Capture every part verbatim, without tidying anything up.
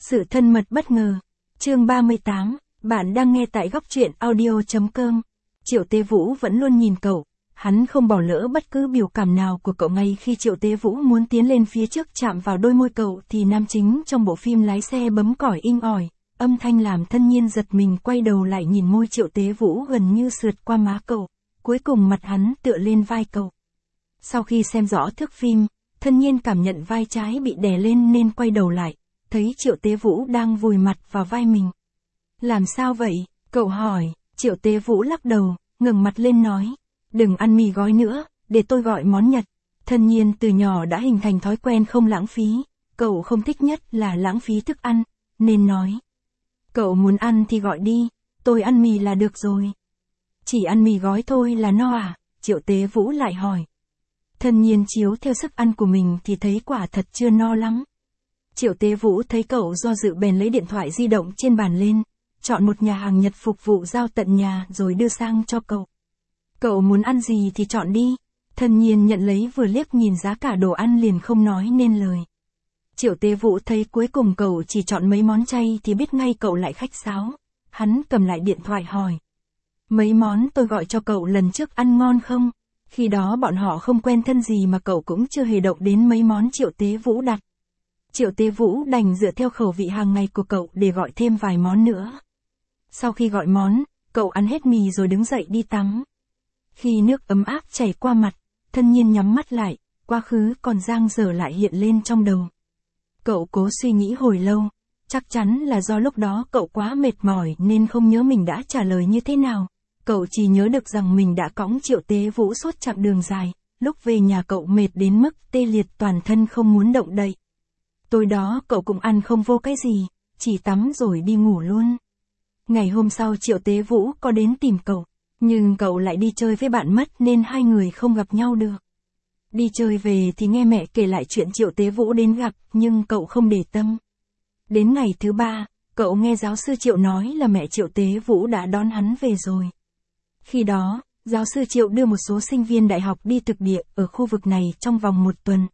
Sự thân mật bất ngờ. Chương ba mươi tám, bạn đang nghe tại góc truyện audio.com. Triệu Tế Vũ vẫn luôn nhìn cậu, hắn không bỏ lỡ bất cứ biểu cảm nào của cậu. Ngay khi Triệu Tế Vũ muốn tiến lên phía trước chạm vào đôi môi cậu thì nam chính trong bộ phim lái xe bấm còi inh ỏi, âm thanh làm Thân Nhiên giật mình quay đầu lại nhìn môi Triệu Tế Vũ gần như sượt qua má cậu, cuối cùng mặt hắn tựa lên vai cậu. Sau khi xem rõ thước phim, Thân Nhiên cảm nhận vai trái bị đè lên nên quay đầu lại, thấy Triệu Tế Vũ đang vùi mặt vào vai mình. Làm sao vậy? Cậu hỏi. Triệu Tế Vũ lắc đầu, ngẩng mặt lên nói, đừng ăn mì gói nữa, để tôi gọi món Nhật. Thân Nhiên từ nhỏ đã hình thành thói quen không lãng phí, cậu không thích nhất là lãng phí thức ăn, nên nói. Cậu muốn ăn thì gọi đi, tôi ăn mì là được rồi. Chỉ ăn mì gói thôi là no à? Triệu Tế Vũ lại hỏi. Thân Nhiên chiếu theo sức ăn của mình thì thấy quả thật chưa no lắm. Triệu Tế Vũ thấy cậu do dự bèn lấy điện thoại di động trên bàn lên, chọn một nhà hàng Nhật phục vụ giao tận nhà rồi đưa sang cho cậu. Cậu muốn ăn gì thì chọn đi. Thân Nhiên nhận lấy vừa liếc nhìn giá cả đồ ăn liền không nói nên lời. Triệu Tế Vũ thấy cuối cùng cậu chỉ chọn mấy món chay thì biết ngay cậu lại khách sáo. Hắn cầm lại điện thoại hỏi. Mấy món tôi gọi cho cậu lần trước ăn ngon không? Khi đó bọn họ không quen thân gì mà cậu cũng chưa hề động đến mấy món Triệu Tế Vũ đặt. Triệu Tế Vũ đành dựa theo khẩu vị hàng ngày của cậu để gọi thêm vài món nữa. Sau khi gọi món, cậu ăn hết mì rồi đứng dậy đi tắm. Khi nước ấm áp chảy qua mặt, Thân Nhiên nhắm mắt lại, quá khứ còn dang dở lại hiện lên trong đầu. Cậu cố suy nghĩ hồi lâu, chắc chắn là do lúc đó cậu quá mệt mỏi nên không nhớ mình đã trả lời như thế nào. Cậu chỉ nhớ được rằng mình đã cõng Triệu Tế Vũ suốt chặng đường dài, lúc về nhà cậu mệt đến mức tê liệt toàn thân không muốn động đậy. Tối đó cậu cũng ăn không vô cái gì, chỉ tắm rồi đi ngủ luôn. Ngày hôm sau Triệu Tế Vũ có đến tìm cậu, nhưng cậu lại đi chơi với bạn mất nên hai người không gặp nhau được. Đi chơi về thì nghe mẹ kể lại chuyện Triệu Tế Vũ đến gặp nhưng cậu không để tâm. Đến ngày thứ ba, cậu nghe giáo sư Triệu nói là mẹ Triệu Tế Vũ đã đón hắn về rồi. Khi đó, giáo sư Triệu đưa một số sinh viên đại học đi thực địa ở khu vực này trong vòng một tuần.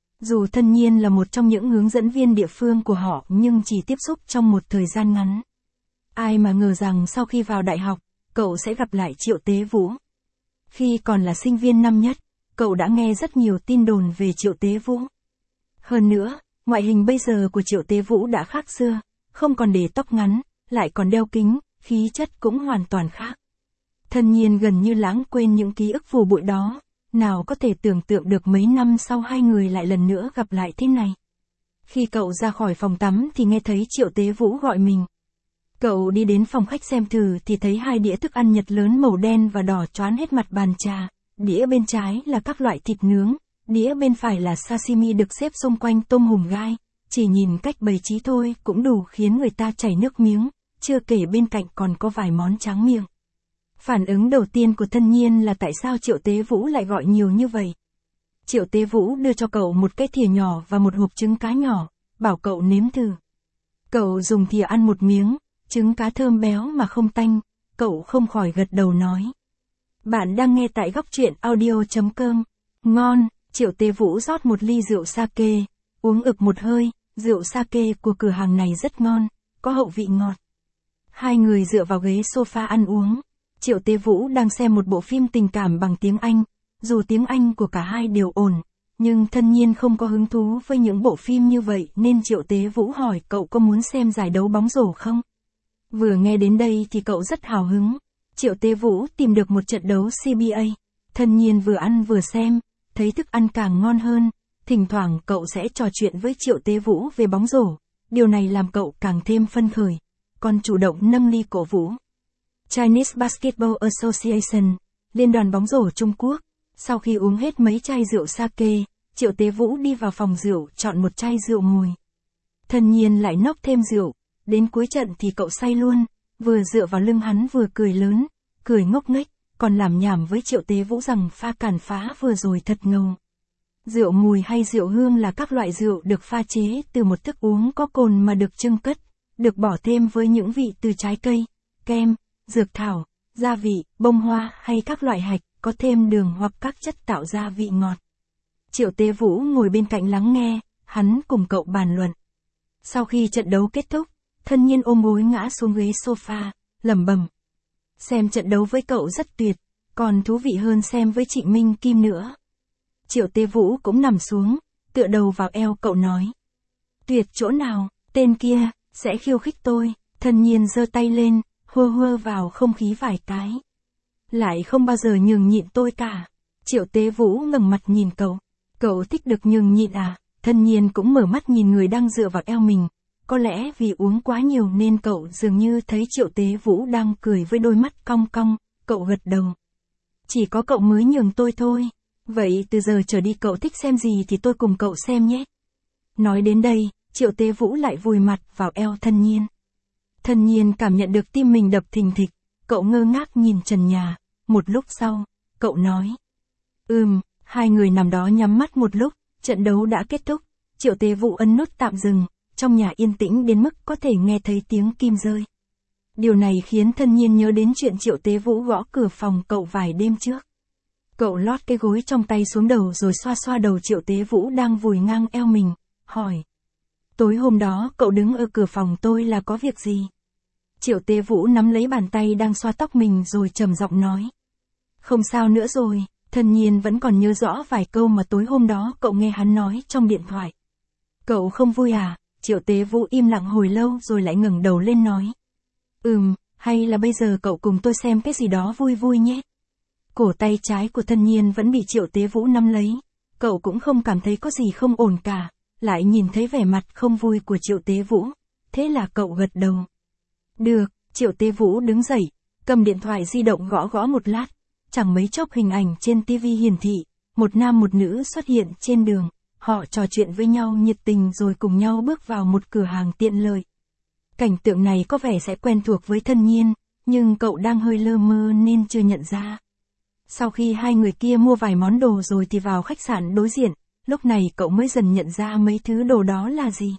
Dù Thân Nhiên là một trong những hướng dẫn viên địa phương của họ nhưng chỉ tiếp xúc trong một thời gian ngắn. Ai mà ngờ rằng sau khi vào đại học, cậu sẽ gặp lại Triệu Tế Vũ. Khi còn là sinh viên năm nhất, cậu đã nghe rất nhiều tin đồn về Triệu Tế Vũ. Hơn nữa, ngoại hình bây giờ của Triệu Tế Vũ đã khác xưa, không còn để tóc ngắn, lại còn đeo kính, khí chất cũng hoàn toàn khác. Thân Nhiên gần như lãng quên những ký ức phù bụi đó, nào có thể tưởng tượng được mấy năm sau hai người lại lần nữa gặp lại thế này. Khi cậu ra khỏi phòng tắm thì nghe thấy Triệu Tế Vũ gọi mình. Cậu đi đến phòng khách xem thử thì thấy hai đĩa thức ăn Nhật lớn màu đen và đỏ choán hết mặt bàn trà, đĩa bên trái là các loại thịt nướng, đĩa bên phải là sashimi được xếp xung quanh tôm hùm gai, chỉ nhìn cách bày trí thôi cũng đủ khiến người ta chảy nước miếng, chưa kể bên cạnh còn có vài món tráng miệng. Phản ứng đầu tiên của Thân Nhiên là tại sao Triệu Tế Vũ lại gọi nhiều như vậy. Triệu Tế Vũ đưa cho cậu một cái thìa nhỏ và một hộp trứng cá nhỏ, bảo cậu nếm thử. Cậu dùng thìa ăn một miếng, trứng cá thơm béo mà không tanh, cậu không khỏi gật đầu nói. Bạn đang nghe tại góc truyện audio.com. Ngon. Triệu Tế Vũ rót một ly rượu sake, uống ực một hơi, rượu sake của cửa hàng này rất ngon, có hậu vị ngọt. Hai người dựa vào ghế sofa ăn uống. Triệu Tế Vũ đang xem một bộ phim tình cảm bằng tiếng Anh, dù tiếng Anh của cả hai đều ổn, nhưng Thân Nhiên không có hứng thú với những bộ phim như vậy nên Triệu Tế Vũ hỏi cậu có muốn xem giải đấu bóng rổ không? Vừa nghe đến đây thì cậu rất hào hứng. Triệu Tế Vũ tìm được một trận đấu xê bê a, Thân Nhiên vừa ăn vừa xem, thấy thức ăn càng ngon hơn, thỉnh thoảng cậu sẽ trò chuyện với Triệu Tế Vũ về bóng rổ, điều này làm cậu càng thêm phấn khởi, còn chủ động nâng ly cổ vũ. Chinese Basketball Association, Liên đoàn bóng rổ Trung Quốc. Sau khi uống hết mấy chai rượu sake, Triệu Tế Vũ đi vào phòng rượu chọn một chai rượu mùi. Thân Nhiên lại nốc thêm rượu, đến cuối trận thì cậu say luôn, vừa dựa vào lưng hắn vừa cười lớn, cười ngốc nghếch, còn làm nhảm với Triệu Tế Vũ rằng pha càn phá vừa rồi thật ngầu. Rượu mùi hay rượu hương là các loại rượu được pha chế từ một thức uống có cồn mà được chưng cất, được bỏ thêm với những vị từ trái cây, kem, dược thảo, gia vị, bông hoa hay các loại hạch, có thêm đường hoặc các chất tạo ra vị ngọt. Triệu Tế Vũ ngồi bên cạnh lắng nghe, hắn cùng cậu bàn luận. Sau khi trận đấu kết thúc, Thân Nhiên ôm gối ngã xuống ghế sofa, lẩm bẩm. Xem trận đấu với cậu rất tuyệt, còn thú vị hơn xem với Trịnh Minh Kim nữa. Triệu Tế Vũ cũng nằm xuống, tựa đầu vào eo cậu nói. Tuyệt chỗ nào, tên kia, sẽ khiêu khích tôi. Thân Nhiên giơ tay lên, hơ hơ vào không khí vài cái. Lại không bao giờ nhường nhịn tôi cả. Triệu Tế Vũ ngẩng mặt nhìn cậu. Cậu thích được nhường nhịn à? Thân Nhiên cũng mở mắt nhìn người đang dựa vào eo mình. Có lẽ vì uống quá nhiều nên cậu dường như thấy Triệu Tế Vũ đang cười với đôi mắt cong cong, cậu gật đầu. Chỉ có cậu mới nhường tôi thôi. Vậy từ giờ trở đi cậu thích xem gì thì tôi cùng cậu xem nhé. Nói đến đây, Triệu Tế Vũ lại vùi mặt vào eo Thân Nhiên. Thân Nhiên cảm nhận được tim mình đập thình thịch, cậu ngơ ngác nhìn trần nhà. Một lúc sau, cậu nói. Ừm, hai người nằm đó nhắm mắt một lúc, trận đấu đã kết thúc. Triệu Tế Vũ ấn nút tạm dừng, trong nhà yên tĩnh đến mức có thể nghe thấy tiếng kim rơi. Điều này khiến Thân Nhiên nhớ đến chuyện Triệu Tế Vũ gõ cửa phòng cậu vài đêm trước. Cậu lót cái gối trong tay xuống đầu rồi xoa xoa đầu Triệu Tế Vũ đang vùi ngang eo mình, hỏi. Tối hôm đó cậu đứng ở cửa phòng tôi là có việc gì? Triệu Tế Vũ nắm lấy bàn tay đang xoa tóc mình rồi trầm giọng nói. Không sao nữa rồi, Thân Nhiên vẫn còn nhớ rõ vài câu mà tối hôm đó cậu nghe hắn nói trong điện thoại. Cậu không vui à? Triệu Tế Vũ im lặng hồi lâu rồi lại ngẩng đầu lên nói. Ừm, hay là bây giờ cậu cùng tôi xem cái gì đó vui vui nhé. Cổ tay trái của Thân Nhiên vẫn bị Triệu Tế Vũ nắm lấy. Cậu cũng không cảm thấy có gì không ổn cả, lại nhìn thấy vẻ mặt không vui của Triệu Tế Vũ. Thế là cậu gật đầu. Được, Triệu Tế Vũ đứng dậy, cầm điện thoại di động gõ gõ một lát. Chẳng mấy chốc hình ảnh trên tivi hiển thị, một nam một nữ xuất hiện trên đường. Họ trò chuyện với nhau nhiệt tình rồi cùng nhau bước vào một cửa hàng tiện lợi. Cảnh tượng này có vẻ sẽ quen thuộc với Thân Nhiên, nhưng cậu đang hơi lơ mơ nên chưa nhận ra. Sau khi hai người kia mua vài món đồ rồi thì vào khách sạn đối diện, lúc này cậu mới dần nhận ra mấy thứ đồ đó là gì.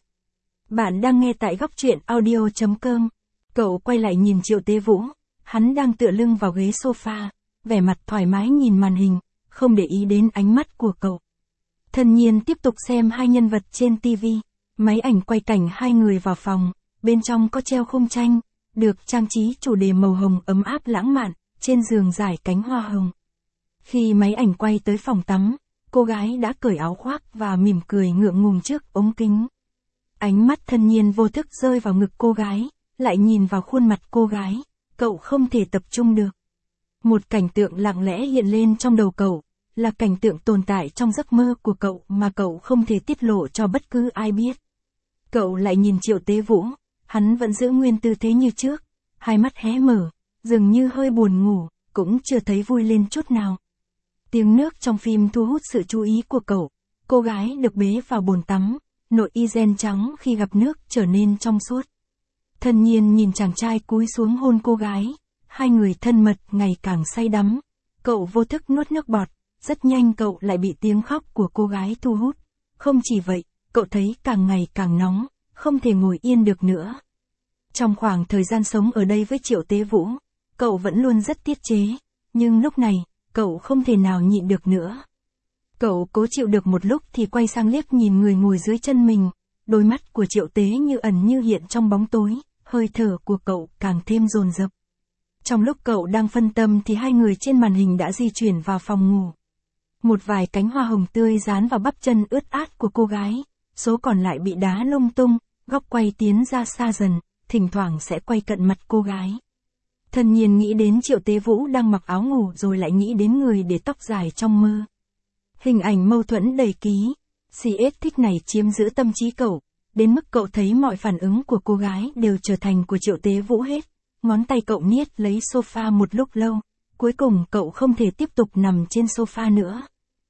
Bạn đang nghe tại góc truyện audio chấm com. Cậu quay lại nhìn Triệu Tế Vũ, hắn đang tựa lưng vào ghế sofa, vẻ mặt thoải mái nhìn màn hình, không để ý đến ánh mắt của cậu. Thân Nhiên tiếp tục xem hai nhân vật trên tivi, máy ảnh quay cảnh hai người vào phòng, bên trong có treo khung tranh, được trang trí chủ đề màu hồng ấm áp lãng mạn, trên giường trải cánh hoa hồng. Khi máy ảnh quay tới phòng tắm, cô gái đã cởi áo khoác và mỉm cười ngượng ngùng trước ống kính. Ánh mắt Thân Nhiên vô thức rơi vào ngực cô gái, lại nhìn vào khuôn mặt cô gái, cậu không thể tập trung được. Một cảnh tượng lặng lẽ hiện lên trong đầu cậu, là cảnh tượng tồn tại trong giấc mơ của cậu mà cậu không thể tiết lộ cho bất cứ ai biết. Cậu lại nhìn Triệu Tế Vũ, hắn vẫn giữ nguyên tư thế như trước, hai mắt hé mở, dường như hơi buồn ngủ, cũng chưa thấy vui lên chút nào. Tiếng nước trong phim thu hút sự chú ý của cậu, cô gái được bế vào bồn tắm, nội y ren trắng khi gặp nước trở nên trong suốt. Thân Nhiên nhìn chàng trai cúi xuống hôn cô gái, hai người thân mật ngày càng say đắm. Cậu vô thức nuốt nước bọt, rất nhanh cậu lại bị tiếng khóc của cô gái thu hút. Không chỉ vậy, cậu thấy càng ngày càng nóng, không thể ngồi yên được nữa. Trong khoảng thời gian sống ở đây với Triệu Tế Vũ, cậu vẫn luôn rất tiết chế, nhưng lúc này, cậu không thể nào nhịn được nữa. Cậu cố chịu được một lúc thì quay sang liếc nhìn người ngồi dưới chân mình, đôi mắt của Triệu Tế như ẩn như hiện trong bóng tối, hơi thở của cậu càng thêm dồn dập. Trong lúc cậu đang phân tâm thì hai người trên màn hình đã di chuyển vào phòng ngủ. Một vài cánh hoa hồng tươi dán vào bắp chân ướt át của cô gái, số còn lại bị đá lung tung, góc quay tiến ra xa dần, thỉnh thoảng sẽ quay cận mặt cô gái. Thân Nhiên nghĩ đến Triệu Tế Vũ đang mặc áo ngủ rồi lại nghĩ đến người để tóc dài trong mơ. Hình ảnh mâu thuẫn đầy ký, xê ét thích này chiếm giữ tâm trí cậu, đến mức cậu thấy mọi phản ứng của cô gái đều trở thành của Triệu Tế Vũ hết. Ngón tay cậu niết lấy sofa một lúc lâu, cuối cùng cậu không thể tiếp tục nằm trên sofa nữa.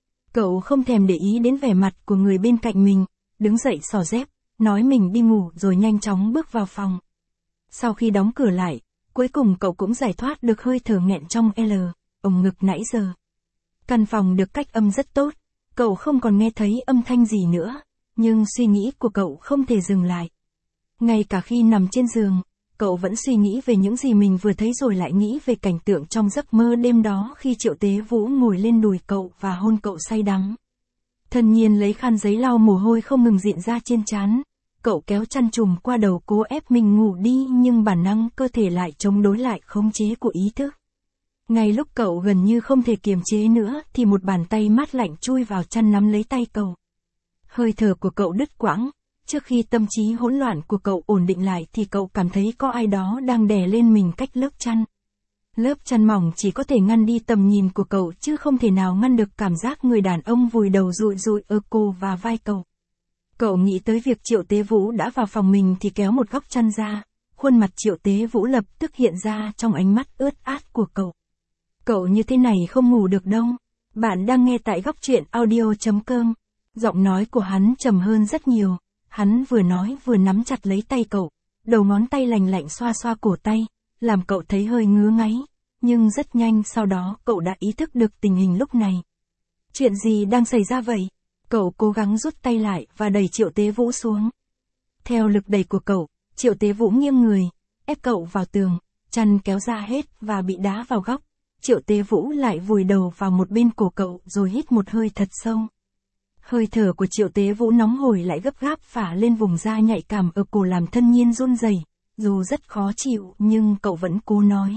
Cậu không thèm để ý đến vẻ mặt của người bên cạnh mình, đứng dậy xỏ dép, nói mình đi ngủ rồi nhanh chóng bước vào phòng. Sau khi đóng cửa lại, cuối cùng cậu cũng giải thoát được hơi thở nghẹn trong L, ống ngực nãy giờ. Căn phòng được cách âm rất tốt, cậu không còn nghe thấy âm thanh gì nữa, nhưng suy nghĩ của cậu không thể dừng lại. Ngay cả khi nằm trên giường, cậu vẫn suy nghĩ về những gì mình vừa thấy rồi lại nghĩ về cảnh tượng trong giấc mơ đêm đó khi Triệu Tế Vũ ngồi lên đùi cậu và hôn cậu say đắm. Thân Nhiên lấy khăn giấy lau mồ hôi không ngừng rịn ra trên trán, cậu kéo chăn trùm qua đầu cố ép mình ngủ đi nhưng bản năng cơ thể lại chống đối lại khống chế của ý thức. Ngay lúc cậu gần như không thể kiềm chế nữa thì một bàn tay mát lạnh chui vào chăn nắm lấy tay cậu. Hơi thở của cậu đứt quãng, trước khi tâm trí hỗn loạn của cậu ổn định lại thì cậu cảm thấy có ai đó đang đè lên mình cách lớp chăn. Lớp chăn mỏng chỉ có thể ngăn đi tầm nhìn của cậu chứ không thể nào ngăn được cảm giác người đàn ông vùi đầu rụi rụi ở cổ và vai cậu. Cậu nghĩ tới việc Triệu Tế Vũ đã vào phòng mình thì kéo một góc chăn ra, khuôn mặt Triệu Tế Vũ lập tức hiện ra trong ánh mắt ướt át của cậu. Cậu như thế này không ngủ được đâu. Bạn đang nghe tại góc truyện audio chấm com. Giọng nói của hắn trầm hơn rất nhiều. Hắn vừa nói vừa nắm chặt lấy tay cậu, đầu ngón tay lành lạnh xoa xoa cổ tay, làm cậu thấy hơi ngứa ngáy, nhưng rất nhanh sau đó cậu đã ý thức được tình hình lúc này. Chuyện gì đang xảy ra vậy? Cậu cố gắng rút tay lại và đẩy Triệu Tế Vũ xuống. Theo lực đẩy của cậu, Triệu Tế Vũ nghiêng người, ép cậu vào tường, chăn kéo ra hết và bị đá vào góc. Triệu Tế Vũ lại vùi đầu vào một bên cổ cậu rồi hít một hơi thật sâu. Hơi thở của Triệu Tế Vũ nóng hổi lại gấp gáp phả lên vùng da nhạy cảm ở cổ làm Thân Nhiên run rẩy. Dù rất khó chịu nhưng cậu vẫn cố nói.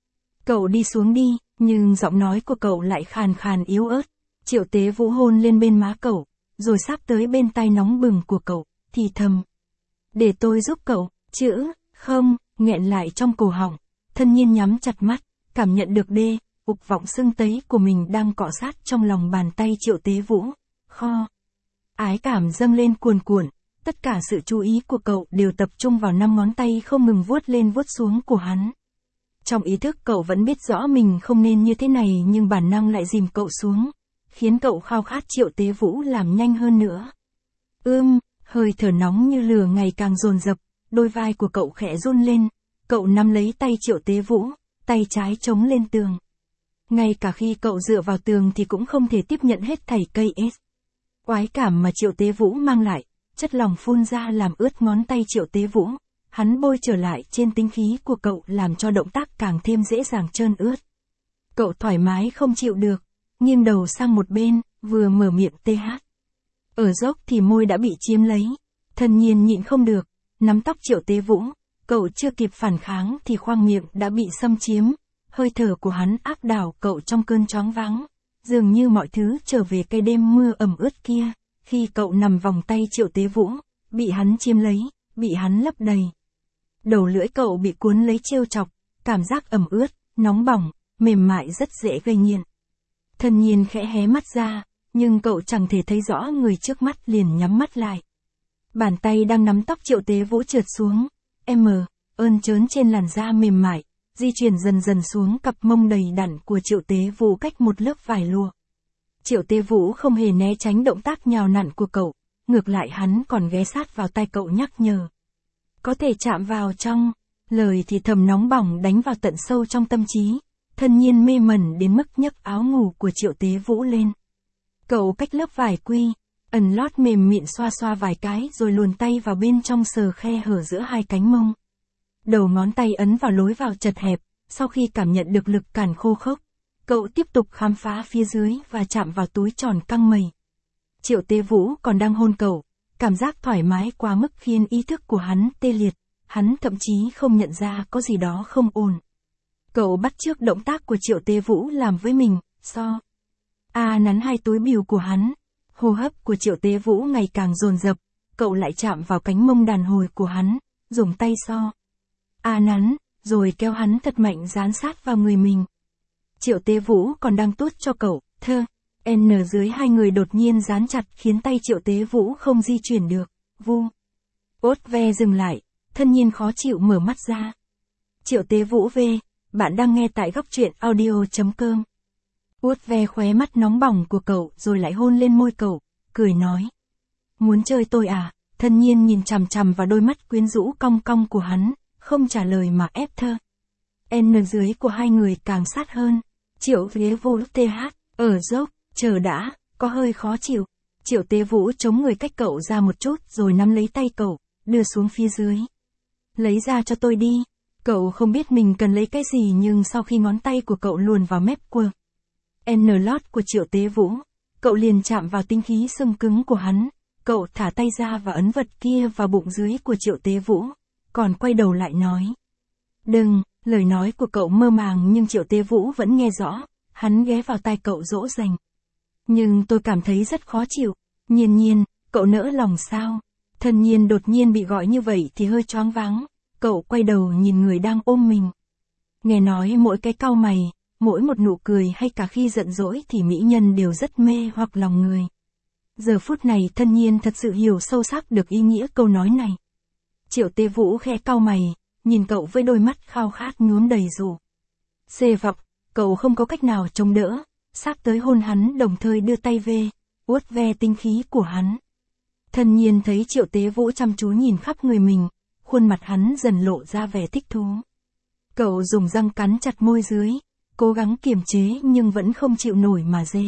Cậu đi xuống đi, nhưng giọng nói của cậu lại khàn khàn yếu ớt. Triệu Tế Vũ hôn lên bên má cậu, rồi sáp tới bên tai nóng bừng của cậu, thì thầm. Để tôi giúp cậu, chữ, không, nghẹn lại trong cổ họng. Thân Nhiên nhắm chặt mắt, cảm nhận được đê, ục vọng sưng tấy của mình đang cọ sát trong lòng bàn tay Triệu Tế Vũ. Kho. Ái cảm dâng lên cuồn cuộn, tất cả sự chú ý của cậu đều tập trung vào năm ngón tay không ngừng vuốt lên vuốt xuống của hắn. Trong ý thức cậu vẫn biết rõ mình không nên như thế này nhưng bản năng lại dìm cậu xuống, khiến cậu khao khát Triệu Tế Vũ làm nhanh hơn nữa. Ưm, hơi thở nóng như lửa ngày càng dồn dập, đôi vai của cậu khẽ run lên, cậu nắm lấy tay Triệu Tế Vũ, tay trái chống lên tường. Ngay cả khi cậu dựa vào tường thì cũng không thể tiếp nhận hết thảy cây ép. Oái cảm mà Triệu Tế Vũ mang lại, chất lỏng phun ra làm ướt ngón tay Triệu Tế Vũ, hắn bôi trở lại trên tinh khí của cậu làm cho động tác càng thêm dễ dàng trơn ướt. Cậu thoải mái không chịu được, nghiêng đầu sang một bên, vừa mở miệng tê hát. Ở dốc thì môi đã bị chiếm lấy, Thân Nhiên nhịn không được, nắm tóc Triệu Tế Vũ, cậu chưa kịp phản kháng thì khoang miệng đã bị xâm chiếm, hơi thở của hắn áp đảo cậu trong cơn choáng váng. Dường như mọi thứ trở về cái đêm mưa ẩm ướt kia, khi cậu nằm vòng tay Triệu Tế Vũ, bị hắn chiếm lấy, bị hắn lấp đầy. Đầu lưỡi cậu bị cuốn lấy trêu chọc, cảm giác ẩm ướt, nóng bỏng, mềm mại rất dễ gây nghiện. Thân Nhiên khẽ hé mắt ra, nhưng cậu chẳng thể thấy rõ người trước mắt liền nhắm mắt lại. Bàn tay đang nắm tóc Triệu Tế Vũ trượt xuống, em ơn trớn trên làn da mềm mại, di chuyển dần dần xuống cặp mông đầy đặn của Triệu Tế Vũ cách một lớp vải lụa. Triệu Tế Vũ không hề né tránh động tác nhào nặn của cậu, ngược lại hắn còn ghé sát vào tai cậu nhắc nhở. Có thể chạm vào trong, lời thì thầm nóng bỏng đánh vào tận sâu trong tâm trí, Thân Nhiên mê mẩn đến mức nhấc áo ngủ của Triệu Tế Vũ lên. Cậu cách lớp vải quy, ẩn lót mềm mịn xoa xoa vài cái rồi luồn tay vào bên trong sờ khe hở giữa hai cánh mông. Đầu ngón tay ấn vào lối vào chật hẹp, sau khi cảm nhận được lực cản khô khốc, cậu tiếp tục khám phá phía dưới và chạm vào túi tròn căng mẩy. Triệu Tế Vũ còn đang hôn cậu, cảm giác thoải mái quá mức khiến ý thức của hắn tê liệt, hắn thậm chí không nhận ra có gì đó không ổn. Cậu bắt chước động tác của Triệu Tế Vũ làm với mình, so. A nắn hai túi bìu của hắn, hô hấp của Triệu Tế Vũ ngày càng dồn dập, cậu lại chạm vào cánh mông đàn hồi của hắn, dùng tay so. A nắn, rồi kéo hắn thật mạnh dán sát vào người mình. Triệu Tế Vũ còn đang tuốt cho cậu, thơ, N dưới hai người đột nhiên dán chặt khiến tay Triệu Tế Vũ không di chuyển được, vu. Ốt ve dừng lại, Thân Nhiên khó chịu mở mắt ra. Triệu Tế Vũ về, bạn đang nghe tại góc truyện audio chấm com. Út ve khóe mắt nóng bỏng của cậu rồi lại hôn lên môi cậu, cười nói. Muốn chơi tôi à? Thân Nhiên nhìn chằm chằm vào đôi mắt quyến rũ cong cong của hắn, không trả lời mà ép thơ. N dưới của hai người càng sát hơn. Triệu Tế Vũ th, ở dốc, chờ đã, có hơi khó chịu. Triệu Tế Vũ chống người cách cậu ra một chút rồi nắm lấy tay cậu, đưa xuống phía dưới. Lấy ra cho tôi đi. Cậu không biết mình cần lấy cái gì nhưng sau khi ngón tay của cậu luồn vào mép quơ N lót của Triệu Tế Vũ, cậu liền chạm vào tinh khí sưng cứng của hắn, cậu thả tay ra và ấn vật kia vào bụng dưới của Triệu Tế Vũ, còn quay đầu lại nói. Đừng, lời nói của cậu mơ màng nhưng Triệu Tế Vũ vẫn nghe rõ, hắn ghé vào tai cậu dỗ dành. Nhưng tôi cảm thấy rất khó chịu, Nhiên Nhiên, cậu nỡ lòng sao? Thân Nhiên đột nhiên bị gọi như vậy thì hơi choáng váng, cậu quay đầu nhìn người đang ôm mình. Nghe nói mỗi cái cau mày, mỗi một nụ cười hay cả khi giận dỗi thì mỹ nhân đều rất mê hoặc lòng người. Giờ phút này Thân Nhiên thật sự hiểu sâu sắc được ý nghĩa câu nói này. Triệu Tế Vũ khẽ cau mày, nhìn cậu với đôi mắt khao khát nhuốm đầy rủ. Xê vọng, cậu không có cách nào chống đỡ, sắp tới hôn hắn đồng thời đưa tay về, uốt ve tinh khí của hắn. Thân Nhiên thấy Triệu Tế Vũ chăm chú nhìn khắp người mình, khuôn mặt hắn dần lộ ra vẻ thích thú. Cậu dùng răng cắn chặt môi dưới, cố gắng kiềm chế nhưng vẫn không chịu nổi mà dê.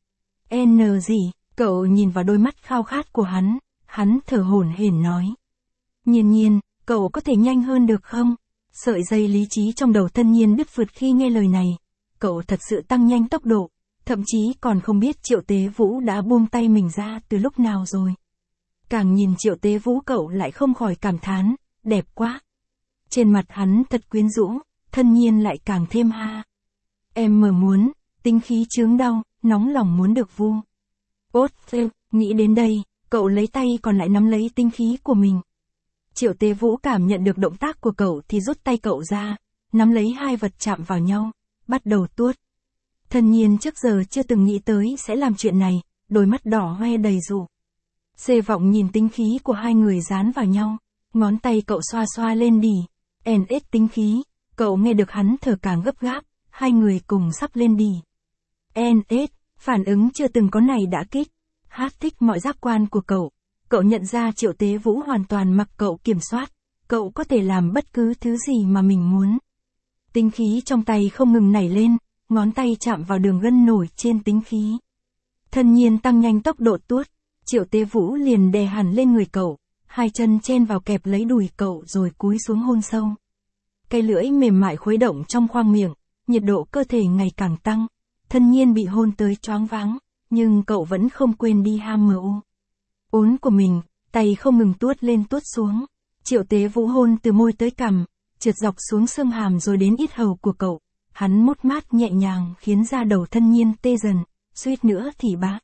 N gì, cậu nhìn vào đôi mắt khao khát của hắn, hắn thở hổn hển nói. Nhiên Nhiên, cậu có thể nhanh hơn được không? Sợi dây lý trí trong đầu Thân Nhiên đứt phượt khi nghe lời này. Cậu thật sự tăng nhanh tốc độ, thậm chí còn không biết Triệu Tế Vũ đã buông tay mình ra từ lúc nào rồi. Càng nhìn Triệu Tế Vũ cậu lại không khỏi cảm thán, đẹp quá. Trên mặt hắn thật quyến rũ, Thân Nhiên lại càng thêm ha. Em mở muốn, tinh khí chướng đau, nóng lòng muốn được vu. Ốt, nghĩ đến đây, cậu lấy tay còn lại nắm lấy tinh khí của mình. Triệu Tế Vũ cảm nhận được động tác của cậu thì rút tay cậu ra, nắm lấy hai vật chạm vào nhau, bắt đầu tuốt. Thân Nhiên trước giờ chưa từng nghĩ tới sẽ làm chuyện này, đôi mắt đỏ hoe đầy rủ. Xê vọng nhìn tinh khí của hai người dán vào nhau, ngón tay cậu xoa xoa lên đỉ, en ết tinh khí, cậu nghe được hắn thở càng gấp gáp, hai người cùng sắp lên đỉ. En ết, phản ứng chưa từng có này đã kích, hát thích mọi giác quan của cậu. Cậu nhận ra Triệu Tế Vũ hoàn toàn mặc cậu kiểm soát, cậu có thể làm bất cứ thứ gì mà mình muốn. Tinh khí trong tay không ngừng nảy lên, ngón tay chạm vào đường gân nổi trên tinh khí. Thân Nhiên tăng nhanh tốc độ tuốt, Triệu Tế Vũ liền đè hẳn lên người cậu, hai chân chen vào kẹp lấy đùi cậu rồi cúi xuống hôn sâu. Cái lưỡi mềm mại khuấy động trong khoang miệng, nhiệt độ cơ thể ngày càng tăng. Thân Nhiên bị hôn tới choáng váng, nhưng cậu vẫn không quên đi ham mơ u. Ốn của mình, tay không ngừng tuốt lên tuốt xuống. Triệu Tế Vũ hôn từ môi tới cằm, trượt dọc xuống xương hàm rồi đến yết hầu của cậu. Hắn mốt mát nhẹ nhàng khiến da đầu Thân Nhiên tê dần, suýt nữa thì bá.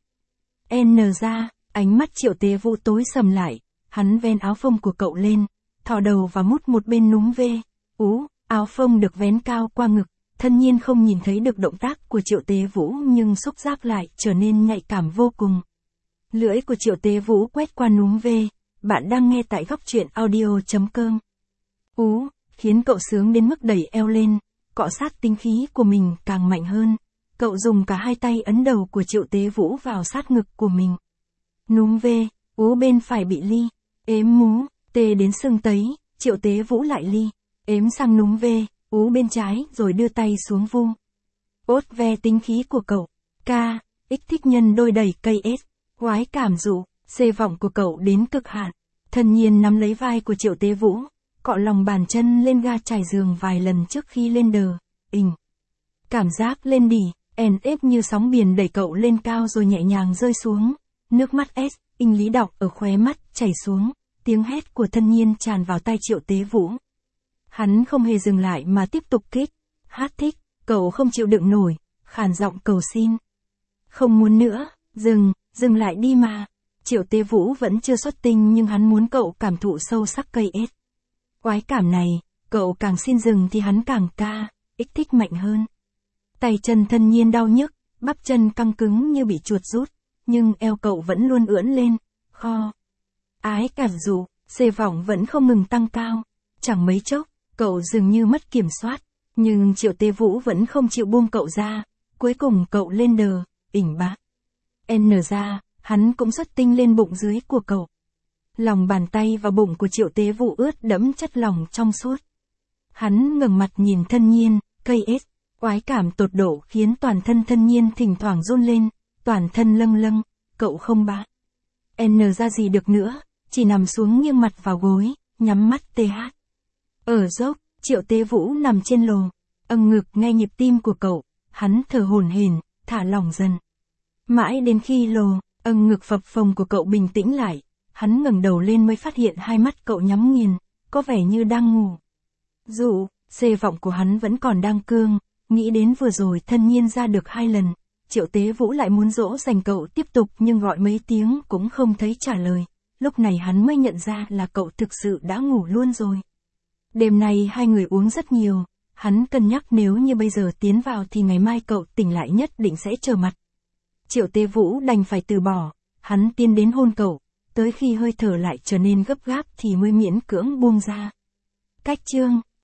N ra, ánh mắt Triệu Tế Vũ tối sầm lại, hắn ven áo phông của cậu lên, thò đầu và mút một bên núm vê. Ú, áo phông được vén cao qua ngực, Thân Nhiên không nhìn thấy được động tác của Triệu Tế Vũ nhưng xúc giác lại trở nên nhạy cảm vô cùng. Lưỡi của Triệu Tế Vũ quét qua núm vê, bạn đang nghe tại góc truyện audio.com. Ú, khiến cậu sướng đến mức đẩy eo lên, cọ sát tinh khí của mình càng mạnh hơn. Cậu dùng cả hai tay ấn đầu của Triệu Tế Vũ vào sát ngực của mình. Núm vê, ú bên phải bị li, ếm mú, tê đến sưng tấy, Triệu Tế Vũ lại li, ếm sang núm vê, ú bên trái rồi đưa tay xuống vu. Ốt ve tinh khí của cậu, ca, ích thích nhân đôi đầy cây ết. Quái cảm dụ, xê vọng của cậu đến cực hạn. Thân Nhiên nắm lấy vai của Triệu Tế Vũ, cọ lòng bàn chân lên ga trải giường vài lần trước khi lên đờ, ình. Cảm giác lên đỉ, en ép như sóng biển đẩy cậu lên cao rồi nhẹ nhàng rơi xuống. Nước mắt S, inh lý đọng ở khóe mắt chảy xuống, tiếng hét của Thân Nhiên tràn vào tai Triệu Tế Vũ. Hắn không hề dừng lại mà tiếp tục kích, hát thích, cậu không chịu đựng nổi, khàn giọng cầu xin. Không muốn nữa, dừng. Dừng lại đi mà. Triệu Tế Vũ vẫn chưa xuất tinh nhưng hắn muốn cậu cảm thụ sâu sắc cây ết. Quái cảm này, cậu càng xin dừng thì hắn càng ca, ích thích mạnh hơn. Tay chân Thân Nhiên đau nhức, bắp chân căng cứng như bị chuột rút, nhưng eo cậu vẫn luôn ưỡn lên, kho. Ái cảm dụ, xê vọng vẫn không ngừng tăng cao. Chẳng mấy chốc, cậu dường như mất kiểm soát, nhưng Triệu Tế Vũ vẫn không chịu buông cậu ra. Cuối cùng cậu lên đờ, ỉnh bá. N ra, hắn cũng xuất tinh lên bụng dưới của cậu. Lòng bàn tay và bụng của Triệu Tế Vũ ướt đẫm chất lỏng trong suốt. Hắn ngẩng mặt nhìn Thân Nhiên, cây ết, oái cảm tột độ khiến toàn thân Thân Nhiên thỉnh thoảng run lên, toàn thân lâng lâng, cậu không bá. N ra gì được nữa, chỉ nằm xuống nghiêng mặt vào gối, nhắm mắt tê hát. Ở dốc, Triệu Tế Vũ nằm trên lồ, âng ngực nghe nhịp tim của cậu, hắn thở hổn hển, thả lỏng dần. Mãi đến khi lồ, âng ngực phập phồng của cậu bình tĩnh lại, hắn ngẩng đầu lên mới phát hiện hai mắt cậu nhắm nghiền, có vẻ như đang ngủ. Dụ, xê vọng của hắn vẫn còn đang cương, nghĩ đến vừa rồi thân nhiên ra được hai lần, Triệu Tế Vũ lại muốn dỗ dành cậu tiếp tục nhưng gọi mấy tiếng cũng không thấy trả lời, lúc này hắn mới nhận ra là cậu thực sự đã ngủ luôn rồi. Đêm nay hai người uống rất nhiều, hắn cân nhắc nếu như bây giờ tiến vào thì ngày mai cậu tỉnh lại nhất định sẽ trở mặt. Triệu Tế Vũ đành phải từ bỏ, hắn tiến đến hôn cậu, tới khi hơi thở lại trở nên gấp gáp thì mới miễn cưỡng buông ra. Cách chương